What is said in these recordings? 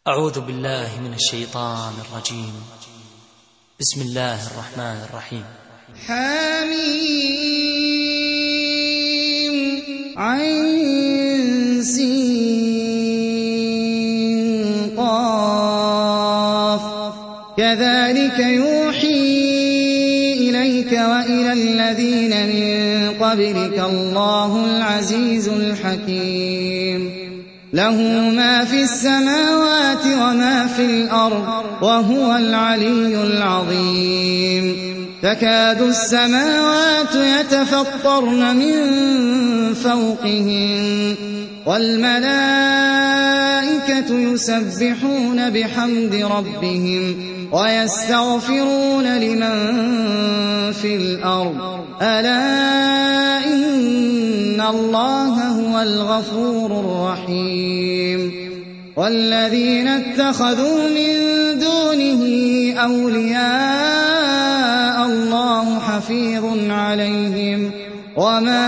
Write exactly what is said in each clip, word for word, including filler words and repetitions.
أعوذ بالله من الشيطان الرجيم. بسم الله الرحمن الرحيم. حميم عين سين قاف كذلك يوحي إليك وإلى الذين من قبلك الله العزيز الحكيم له ما في السماوات وما في الأرض وهو العلي العظيم تكاد السماوات يتفطرن من فوقهن والملائكة يسبحون بحمد ربهم ويستغفرون لمن في الأرض ألا إن الله هو الغفور الرحيم والذين اتخذوا من دونه أولياء الله حفيظ عليهم وما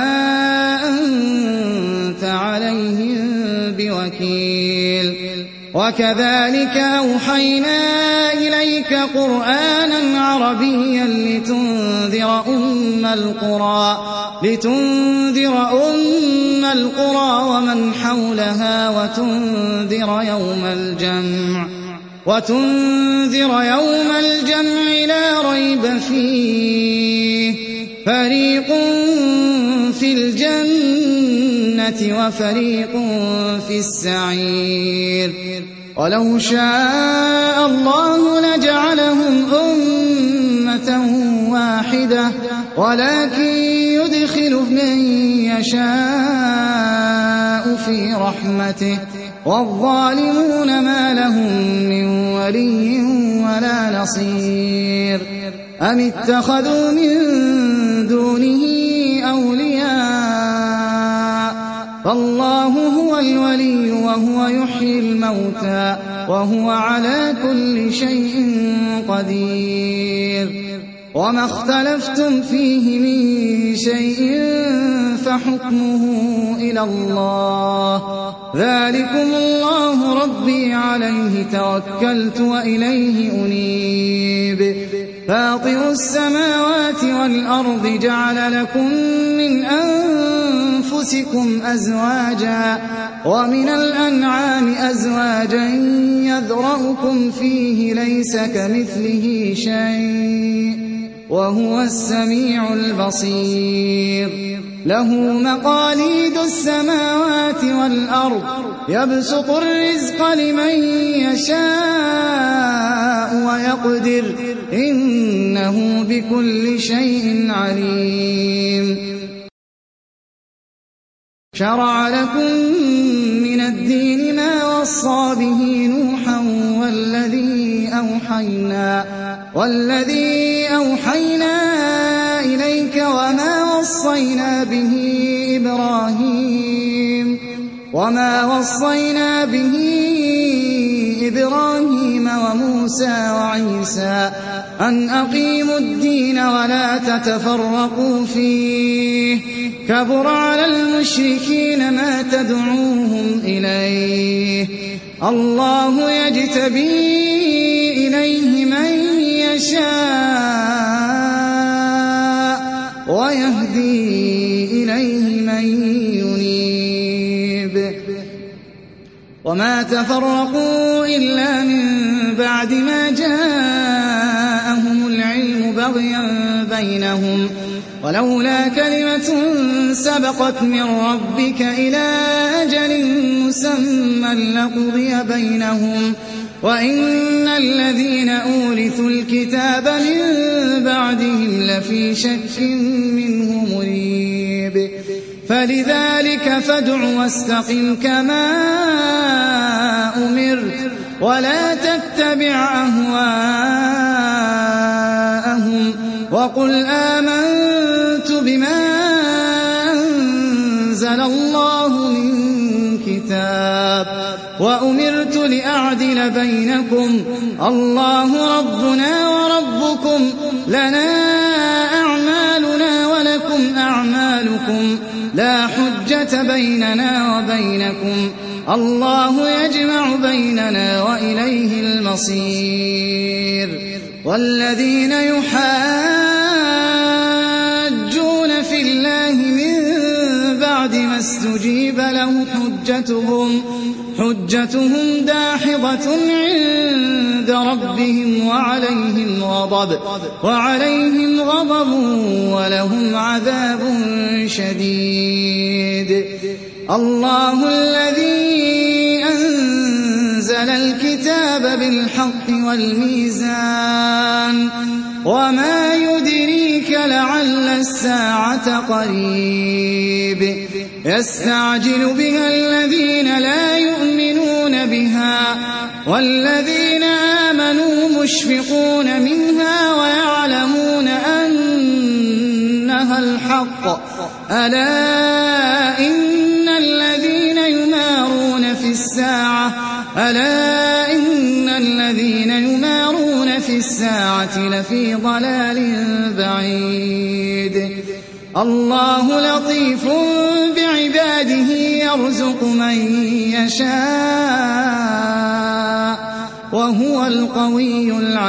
أنت عليهم بوكيل وكذلك أوحينا إليك قرآنا عربيا لتنذر أم القرى لتنذر أم القرى ومن حولها وتنذر يوم الجمع وتنذر يوم الجمع لا ريب فيه فريق في الجنة وفريق في السعير ولو شاء الله لجعلهم أمة واحدة ولكن يدخل من يشاء في رحمته والظالمون ما لهم من ولي ولا نصير أم اتخذوا من دونه أولياء فالله هو الولي وهو يحيي الموتى وهو على كل شيء قدير وما اختلفتم فيه من شيء فحكمه إلى الله ذلكم الله ربي عليه توكلت وإليه أنيب فاطر السماوات والأرض جعل لكم من أنفسكم أزواجا ومن الأنعام أزواجا يذرأكم فيه ليس كمثله شيء وهو السميع البصير له مقاليد السماوات والأرض يبسط الرزق لمن يشاء ويقدر إنه بكل شيء عليم شرع لكم من الدين ما وصى به نوحا والذي أوحينا والذي أوحينا إليك وما وصينا به إبراهيم وما وصينا به إبراهيم وموسى وعيسى أن أقيموا الدين ولا تتفرقوا فيه كبر على المشركين ما تدعوهم إليه الله يجتبي إليه من يشاء ويهدي إليه من ينيب وما تفرقوا إلا من بعد ما جاءهم العلم بغيا بينهم ولولا كلمة سبقت من ربك إلى أجل مسمى لقضي بينهم وإن الذين أورثوا الكتاب من بعدهم لفي شك منه مريب فلذلك فادع واستقم كما أمرت ولا تتبع أهواءهم وقل آمنت بما أنزل الله من كتاب وأمرت لأعدل بينكم الله ربنا وربكم لنا أعمالنا ولكم أعمالكم لا حجة بيننا وبينكم الله يجمع بيننا وإليه المصير والذين يحاجون في الله من بعد ما استجيب له حجتهم حجتهم داحضة عند ربهم وعليهم غضب وعليهم غضب ولهم عذاب شديد الله الذي أنزل الكتاب بالحق والميزان وما يدريك لعل الساعة قريب يستعجل بها الذين لا يؤمنون بها والذين آمنوا مشفقون منها ويعلمون أنها الحق ألا إن الذين يمارون في الساعة ألا إن الذين يمارون في الساعة لفي ضلال بعيد الله لطيف بعباده يرزق من يشاء وهو القوي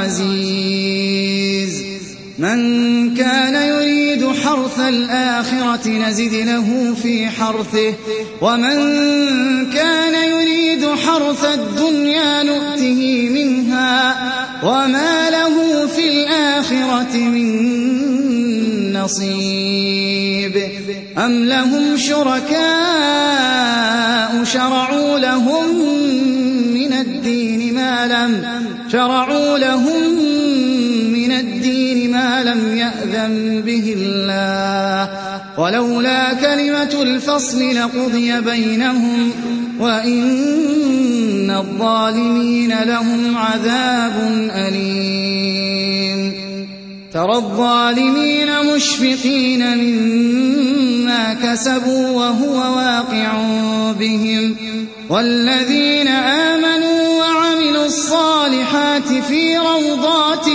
العزيز من كان يريد حرث الآخرة نزد له في حرثه ومن كان يريد حرث الدنيا نؤته منها وما له في الآخرة من نصيب أم لهم شركاء شرعوا لهم من الدين ما لم شرعوا لهم من الدين ما لم يأذن به الله ولولا كلمة الفصل لقضي بينهم وإن الظالمين لهم عذاب أليم ترى الظالمين مشفقين مما كسبوا وهو واقع بهم والذين آمنوا وعملوا الصالحات في روضات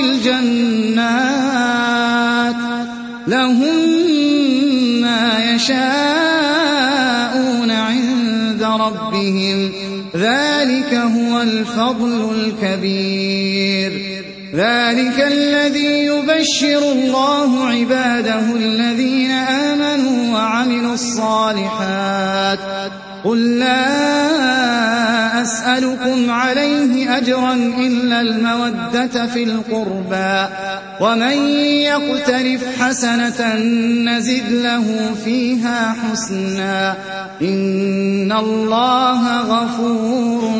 الجنات لهم ما يشاءون عند ربهم ذلك هو الفضل الكبير ذلك الذي يبشر الله عباده الذين آمنوا وعملوا الصالحات قل لا أسألكم عليه أجرا إلا المودة في القربى ومن يقترف حسنة نزد له فيها حسنا إن الله غفور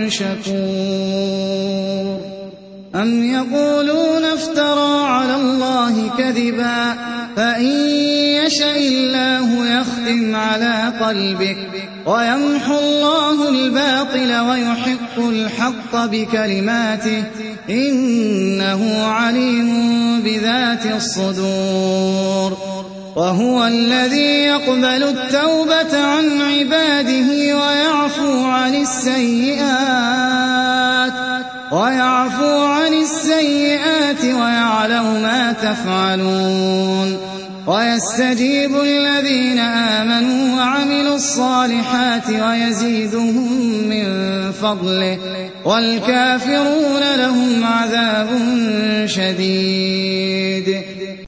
شكور أم يقولون افترى على الله كذبا فإن يشأ الله يختم على قلبك ويمحو الله الباطل ويحق الحق بكلماته إنه عليم بذات الصدور وهو الذي يقبل التوبة عن عباده ويعفو عن السيئات ويعفو عن السيئات ويعلم ما تفعلون ويستجيب الذين آمنوا وعملوا الصالحات ويزيدهم من فضله والكافرون لهم عذاب شديد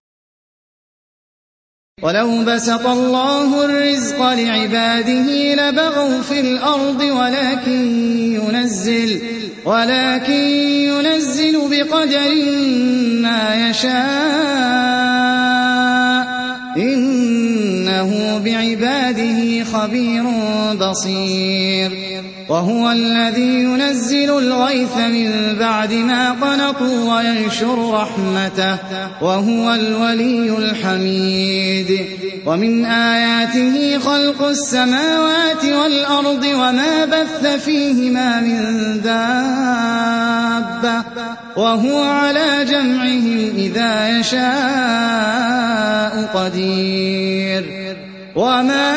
ولو بسط الله الرزق لعباده لبغوا في الأرض ولكن ينزل ولكن ينزل بقدر ما يشاء إنه بعباده خبير بصير وهو الذي ينزل الغيث من بعد ما قنطوا وينشر رحمته وهو الولي الحميد ومن آياته خلق السماوات والأرض وما بث فيهما من دابة وهو على جمعهم إذا يشاء قدير وما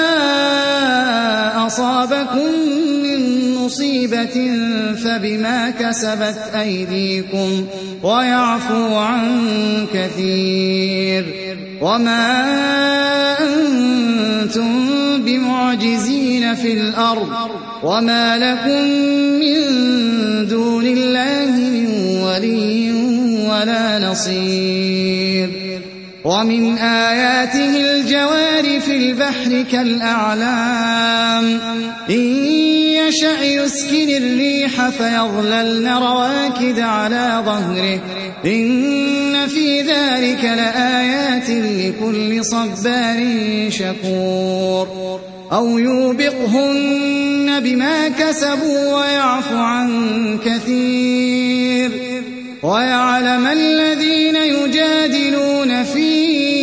أصابكم من مصيبة فبما كسبت أيديكم ويعفو عن كثير وما أنتم أنتم بمعجزين في الأرض وما لكم من دون الله من ولي ولا نصير ومن آياته الجوار في البحر كالأعلام إن يشأ يسكن الريح فيظللن رواكد على ظهره إن في ذلك لآيات لكل صبار شكور أو يوبقهن بما كسبوا ويعفو عن كثير ويعلم الذين يجادلون في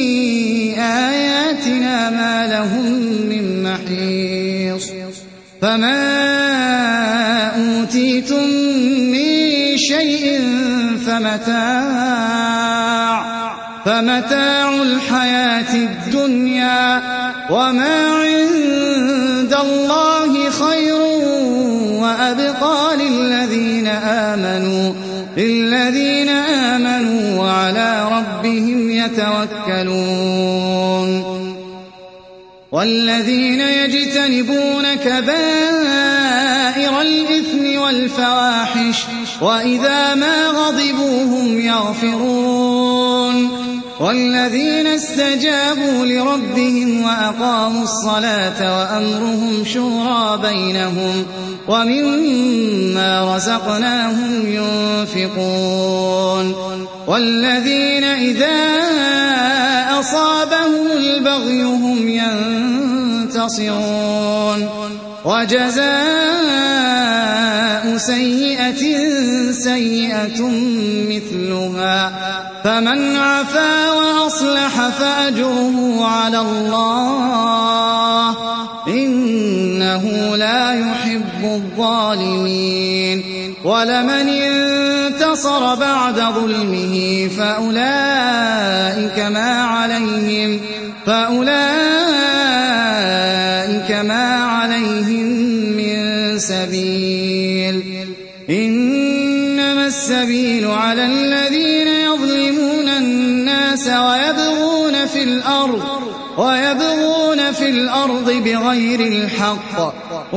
آياتنا ما لهم من محيص فما أوتيتم من شيء فمتاع فمتاع الحياة الدنيا وما عند الله خير وأبقى للذين آمنوا للذين آمنوا وعلى ربهم يتوكلون والذين يجتنبون كبائر الإثم والفواحش وإذا ما غضبوا هم يغفرون والذين استجابوا لربهم وأقاموا الصلاة وأمرهم شورى بينهم ومما رزقناهم ينفقون والذين إذا أصابهم البغي هم ينتصرون وجزاء سيئة سيئة مثلها فمن عفا وأصلح فأجره على الله إنه لا يحب الظالمين ولمن انتصر بعد ظلمه فأولئك ما عليهم فأولئك ما عليهم من سبيل إنما السبيل على الذين يظلمون الناس ويبغون في الأرض ويبغون في الأرض بغير الحق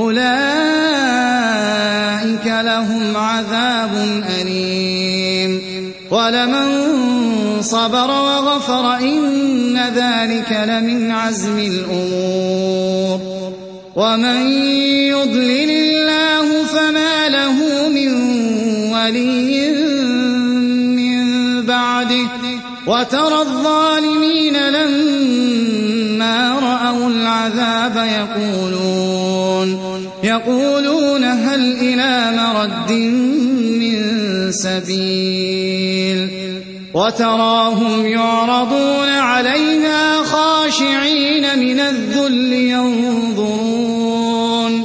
أولئك لهم عذاب أليم ولمن صبر وغفر إن ذلك لمن عزم الأمور ومن يضلل الله فما له من ولي من بعده وترى الظالمين لما رأوا العذاب يقولون يقولون هل إلى مرد من سبيل وتراهم يعرضون عليها خاشعين من الذل ينظرون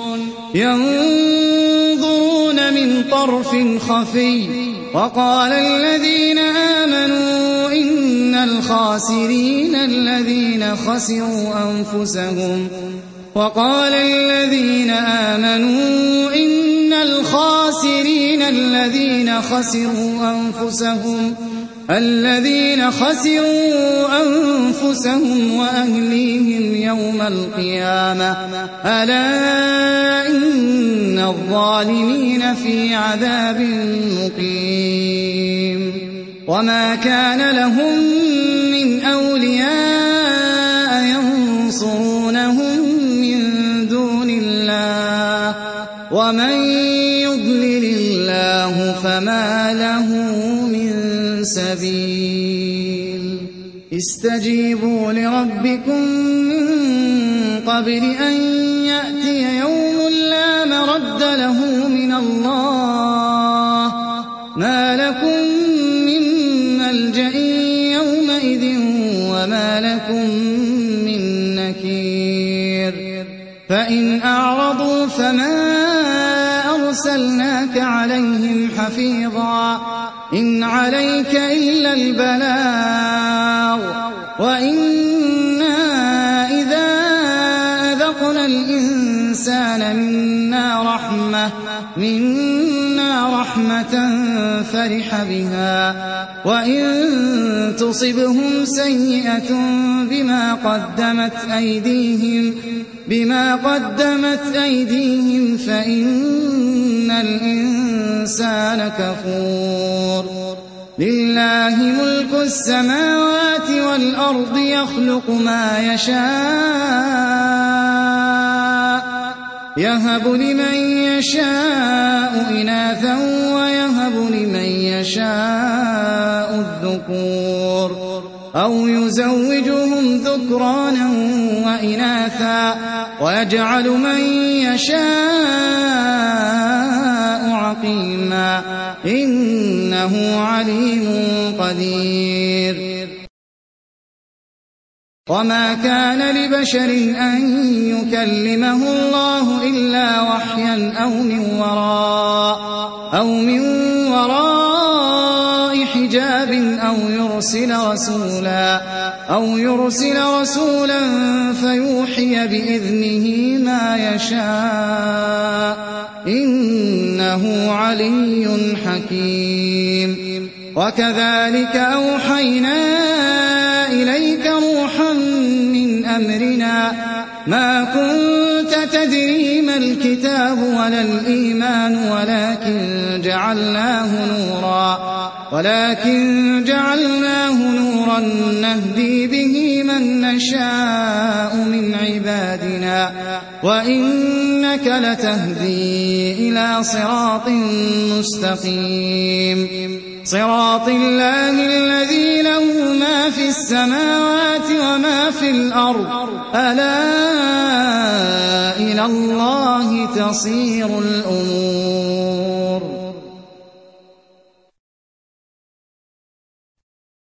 ينظرون من طرف خفي وقال الذين آمنوا إن الخاسرين الذين خسروا أنفسهم وقال الذين آمنوا إن الخاسرين الذين خسروا أنفسهم الذين خسروا أنفسهم وأهليهم يوم القيامة ألا إن الظالمين في عذاب مقيم وما كان لهم من أولياء ينصرونهم من دون الله ومن يضلل الله فما له من سبيل استجيبوا لربكم من قبل أن يأتي يوم لا مرد له من الله ما لكم من ملجأ يومئذ وما لكم من نكير فإن أعرضوا فما أرسلناك عليهم حفيظا إن عليك إلا البلاغ وإنا إذا أذقنا الإنسان منا رحمة منا رحمة فرح بها وإن تصبهم سيئة بما قدمت أيديهم بما قدمت أيديهم فإن الإنسان كفور لله ملك السماوات والأرض يخلق ما يشاء يهب لمن يشاء إناثا ويهب لمن يشاء الذكور أو يزوجهم ذكرانا وإناثا ويجعل من يشاء عقيما إنه عليم قدير وما كان لبشر أن يكلمه الله إلا وحيا أو من وراء أو من وراء حجاب أو يرسل رسولا أو يرسل رسولا فيوحي بإذنه ما يشاء إنه علي حكيم وكذلك أوحينا إليك روحا من أمرنا ما كنت تدري ما الكتاب ولا الإيمان ولكن جعلناه نورا ولكن جعلناه نورا نهدي به من نشاء من عبادنا وإنك لتهدي إلى صراط مستقيم صراط الله الذي له ما في السماوات وما في الأرض ألا إلى الله تصير الأمور